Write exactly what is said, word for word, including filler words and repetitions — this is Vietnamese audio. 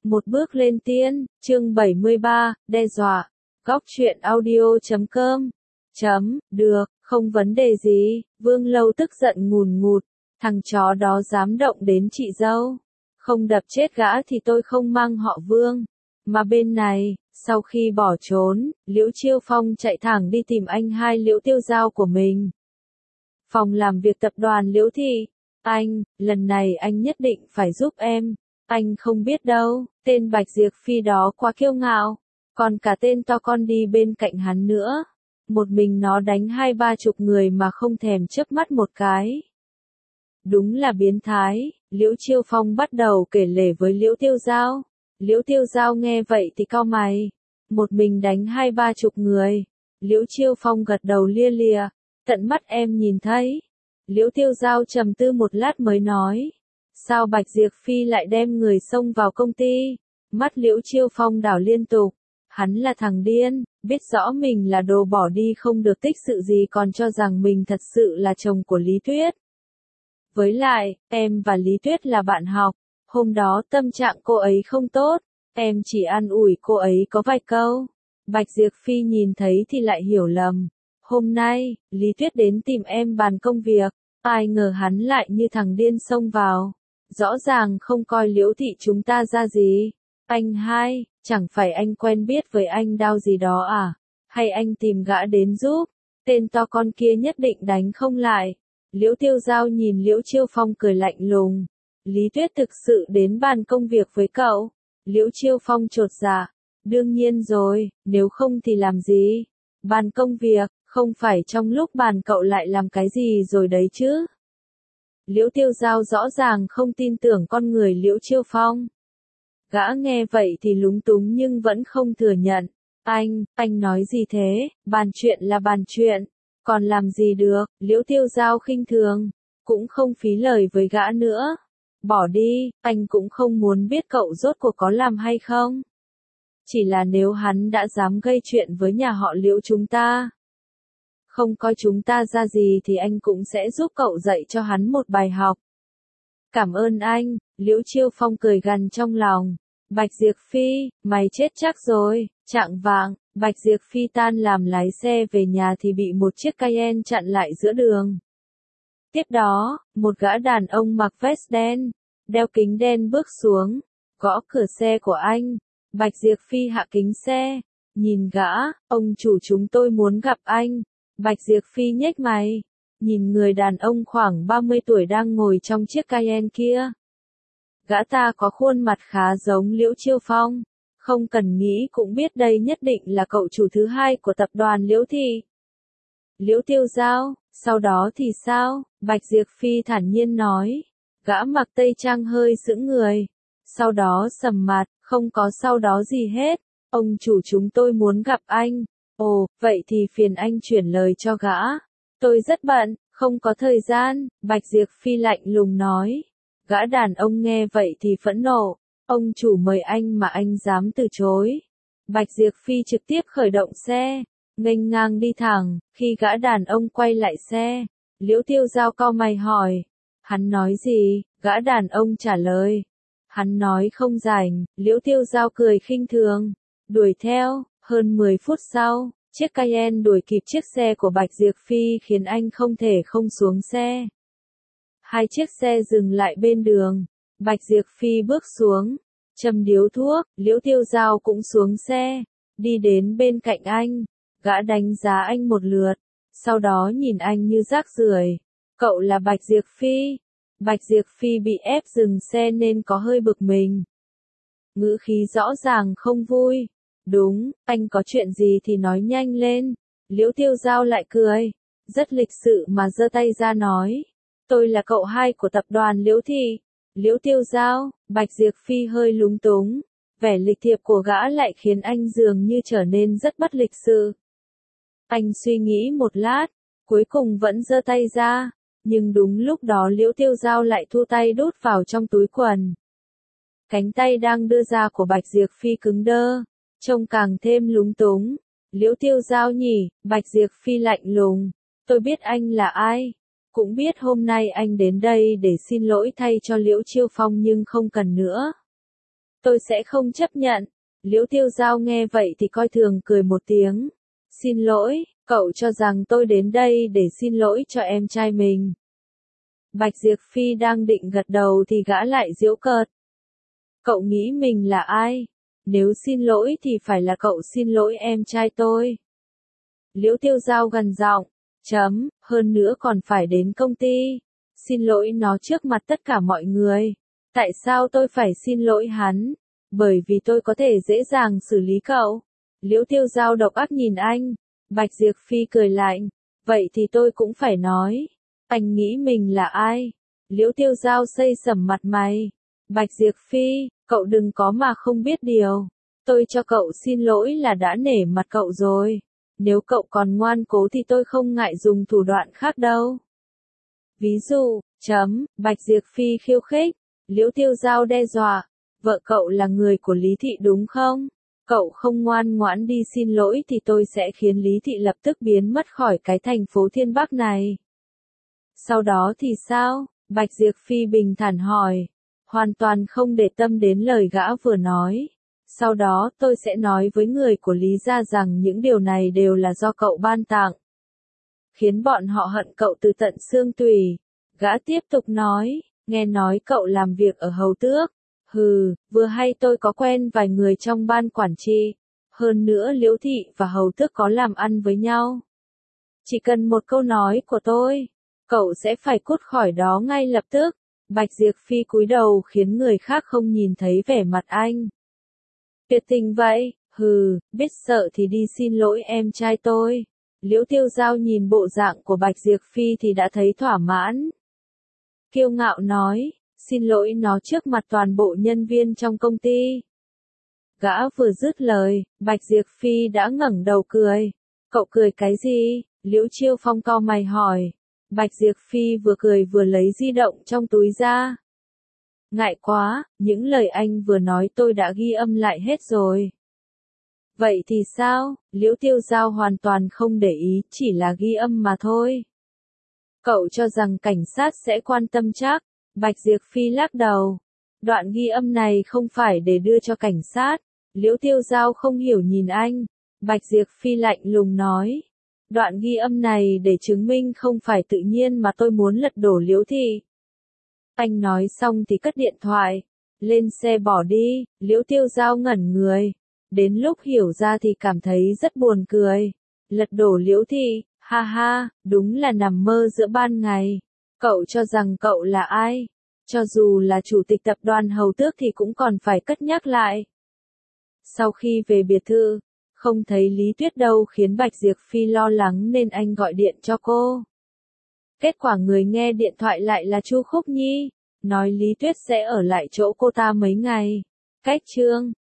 Một bước lên tiên, chương bảy mươi ba, đe dọa. Góc truyện audio chấm com. Chấm, được, không vấn đề gì, Vương Lâu tức giận ngùn ngụt, thằng chó đó dám động đến chị dâu. Không đập chết gã thì tôi không mang họ Vương. Mà bên này, sau khi bỏ trốn, Liễu Chiêu Phong chạy thẳng đi tìm anh hai Liễu Tiêu Giao của mình. Phòng làm việc tập đoàn Liễu Thị. Anh, lần này anh nhất định phải giúp em. Anh không biết đâu, tên Bạch Diệp Phi đó quá kiêu ngạo. Còn cả tên to con đi bên cạnh hắn nữa. Một mình nó đánh hai ba chục người mà không thèm chớp mắt một cái. Đúng là biến thái, Liễu Chiêu Phong bắt đầu kể lể với Liễu Tiêu Giao. Liễu Tiêu Giao nghe vậy thì cau mày. Một mình đánh hai ba chục người. Liễu Chiêu Phong gật đầu lia lịa. Tận mắt em nhìn thấy. Liễu Tiêu Giao trầm tư một lát mới nói. Sao Bạch Diệp Phi lại đem người xông vào công ty? Mắt Liễu Chiêu Phong đảo liên tục. Hắn là thằng điên, biết rõ mình là đồ bỏ đi không được tích sự gì còn cho rằng mình thật sự là chồng của Lý Tuyết. Với lại, em và Lý Tuyết là bạn học. Hôm đó tâm trạng cô ấy không tốt. Em chỉ an ủi cô ấy có vài câu. Bạch Diệp Phi nhìn thấy thì lại hiểu lầm. Hôm nay, Lý Tuyết đến tìm em bàn công việc. Ai ngờ hắn lại như thằng điên xông vào. Rõ ràng không coi Liễu Thị chúng ta ra gì. Anh hai, chẳng phải anh quen biết với anh Đao gì đó à? Hay anh tìm gã đến giúp? Tên to con kia nhất định đánh không lại. Liễu Tiêu Giao nhìn Liễu Chiêu Phong cười lạnh lùng. Lý Tuyết thực sự đến bàn công việc với cậu. Liễu Chiêu Phong chột dạ. Đương nhiên rồi, nếu không thì làm gì? Bàn công việc, không phải trong lúc bàn cậu lại làm cái gì rồi đấy chứ? Liễu Tiêu Giao rõ ràng không tin tưởng con người Liễu Chiêu Phong. Gã nghe vậy thì lúng túng nhưng vẫn không thừa nhận. Anh, anh nói gì thế, bàn chuyện là bàn chuyện. Còn làm gì được, Liễu Tiêu Giao khinh thường. Cũng không phí lời với gã nữa. Bỏ đi, anh cũng không muốn biết cậu rốt cuộc có làm hay không. Chỉ là nếu hắn đã dám gây chuyện với nhà họ Liễu chúng ta. Không coi chúng ta ra gì thì anh cũng sẽ giúp cậu dạy cho hắn một bài học. Cảm ơn anh, Liễu Chiêu Phong cười gằn trong lòng. Bạch Diệp Phi, mày chết chắc rồi. Chạng vạng, Bạch Diệp Phi tan làm lái xe về nhà thì bị một chiếc Cayenne chặn lại giữa đường. Tiếp đó, một gã đàn ông mặc vest đen, đeo kính đen bước xuống, gõ cửa xe của anh. Bạch Diệp Phi hạ kính xe, nhìn gã, ông chủ chúng tôi muốn gặp anh. Bạch Diệp Phi nhếch mày, nhìn người đàn ông khoảng ba mươi tuổi đang ngồi trong chiếc Cayenne kia. Gã ta có khuôn mặt khá giống Liễu Chiêu Phong, không cần nghĩ cũng biết đây nhất định là cậu chủ thứ hai của tập đoàn Liễu Thị. Liễu Tiêu Giao, sau đó thì sao? Bạch Diệp Phi thản nhiên nói. Gã mặc tây trang hơi sững người, sau đó sầm mặt, không có sau đó gì hết. Ông chủ chúng tôi muốn gặp anh. Ồ, vậy thì phiền anh chuyển lời cho gã. Tôi rất bận, không có thời gian, Bạch Diệp Phi lạnh lùng nói. Gã đàn ông nghe vậy thì phẫn nộ. Ông chủ mời anh mà anh dám từ chối. Bạch Diệp Phi trực tiếp khởi động xe, nghênh ngang đi thẳng. Khi gã đàn ông quay lại xe, Liễu Tiêu Giao cau mày hỏi. Hắn nói gì? Gã đàn ông trả lời. Hắn nói không rảnh. Liễu Tiêu Giao cười khinh thường, đuổi theo. Hơn mười phút sau, chiếc Cayenne đuổi kịp chiếc xe của Bạch Diệp Phi khiến anh không thể không xuống xe. Hai chiếc xe dừng lại bên đường. Bạch Diệp Phi bước xuống, châm điếu thuốc. Liễu Tiêu Giao cũng xuống xe, đi đến bên cạnh anh. Gã đánh giá anh một lượt, sau đó nhìn anh như rác rưởi. Cậu là Bạch Diệp Phi. Bạch Diệp Phi bị ép dừng xe nên có hơi bực mình. Ngữ khí rõ ràng không vui. Đúng, anh có chuyện gì thì nói nhanh lên. Liễu Tiêu Giao lại cười, rất lịch sự mà giơ tay ra nói. Tôi là cậu hai của tập đoàn Liễu Thị. Liễu Tiêu Giao, Bạch Diệp Phi hơi lúng túng. Vẻ lịch thiệp của gã lại khiến anh dường như trở nên rất bất lịch sự. Anh suy nghĩ một lát, cuối cùng vẫn giơ tay ra. Nhưng đúng lúc đó Liễu Tiêu Giao lại thu tay đút vào trong túi quần. Cánh tay đang đưa ra của Bạch Diệp Phi cứng đơ, trông càng thêm lúng túng. Liễu Tiêu Giao nhỉ? Bạch Diệp Phi lạnh lùng. Tôi biết anh là ai. Cũng biết hôm nay anh đến đây để xin lỗi thay cho Liễu Chiêu Phong nhưng không cần nữa. tôi sẽ không chấp nhận. Liễu Tiêu Giao nghe vậy thì coi thường cười một tiếng. Xin lỗi, cậu cho rằng tôi đến đây để xin lỗi cho em trai mình. Bạch Diệp Phi đang định gật đầu thì gã lại giễu cợt. Cậu nghĩ mình là ai? Nếu xin lỗi thì phải là cậu xin lỗi em trai tôi. Liễu Tiêu Giao gần giọng, chấm, hơn nữa còn phải đến công ty. Xin lỗi nó trước mặt tất cả mọi người. Tại sao tôi phải xin lỗi hắn? Bởi vì tôi có thể dễ dàng xử lý cậu. Liễu Tiêu Giao độc ác nhìn anh. Bạch Diệp Phi cười lạnh. Vậy thì tôi cũng phải nói. Anh nghĩ mình là ai? Liễu Tiêu Giao xây sẩm mặt mày. Bạch Diệp Phi, cậu đừng có mà không biết điều. Tôi cho cậu xin lỗi là đã nể mặt cậu rồi. Nếu cậu còn ngoan cố thì tôi không ngại dùng thủ đoạn khác đâu. Ví dụ, chấm, Bạch Diệp Phi khiêu khích. Liễu Tiêu Giao đe dọa. Vợ cậu là người của Lý Thị đúng không? Cậu không ngoan ngoãn đi xin lỗi thì tôi sẽ khiến Lý Thị lập tức biến mất khỏi cái thành phố Thiên Bắc này. Sau đó thì sao? Bạch Diệp Phi bình thản hỏi. Hoàn toàn không để tâm đến lời gã vừa nói. Sau đó tôi sẽ nói với người của Lý gia rằng những điều này đều là do cậu ban tặng. Khiến bọn họ hận cậu từ tận xương tủy. Gã tiếp tục nói, nghe nói cậu làm việc ở Hầu Tước. Hừ, vừa hay tôi có quen vài người trong ban quản trị. Hơn nữa Liễu Thị và Hầu Tước có làm ăn với nhau. Chỉ cần một câu nói của tôi, cậu sẽ phải cút khỏi đó ngay lập tức. Bạch Diệp Phi cúi đầu khiến người khác không nhìn thấy vẻ mặt anh. Tuyệt tình vậy, hừ, biết sợ thì đi xin lỗi em trai tôi. Liễu Tiêu Giao nhìn bộ dạng của Bạch Diệp Phi thì đã thấy thỏa mãn. Kiêu ngạo nói, xin lỗi nó trước mặt toàn bộ nhân viên trong công ty. Gã vừa dứt lời, Bạch Diệp Phi đã ngẩng đầu cười. Cậu cười cái gì? Liễu Chiêu Phong cau mày hỏi. Bạch Diệp Phi vừa cười vừa lấy di động trong túi ra. Ngại quá, những lời anh vừa nói tôi đã ghi âm lại hết rồi. Vậy thì sao? Liễu Tiêu Giao hoàn toàn không để ý, chỉ là ghi âm mà thôi. Cậu cho rằng cảnh sát sẽ quan tâm chắc? Bạch Diệp Phi lắc đầu. Đoạn ghi âm này không phải để đưa cho cảnh sát. Liễu Tiêu Giao không hiểu nhìn anh. Bạch Diệp Phi lạnh lùng nói. Đoạn ghi âm này để chứng minh không phải tự nhiên mà tôi muốn lật đổ Liễu Thị. Anh nói xong thì cất điện thoại. Lên xe bỏ đi. Liễu Tiêu Giao ngẩn người. Đến lúc hiểu ra thì cảm thấy rất buồn cười. Lật đổ Liễu Thị, ha ha, đúng là nằm mơ giữa ban ngày. Cậu cho rằng cậu là ai? Cho dù là chủ tịch tập đoàn Hầu Tước thì cũng còn phải cất nhắc lại. Sau khi về biệt thự, không thấy Lý Tuyết đâu khiến Bạch Diệp Phi lo lắng nên anh gọi điện cho cô. Kết quả người nghe điện thoại lại là Chu Khúc Nhi, nói Lý Tuyết sẽ ở lại chỗ cô ta mấy ngày. Cách chương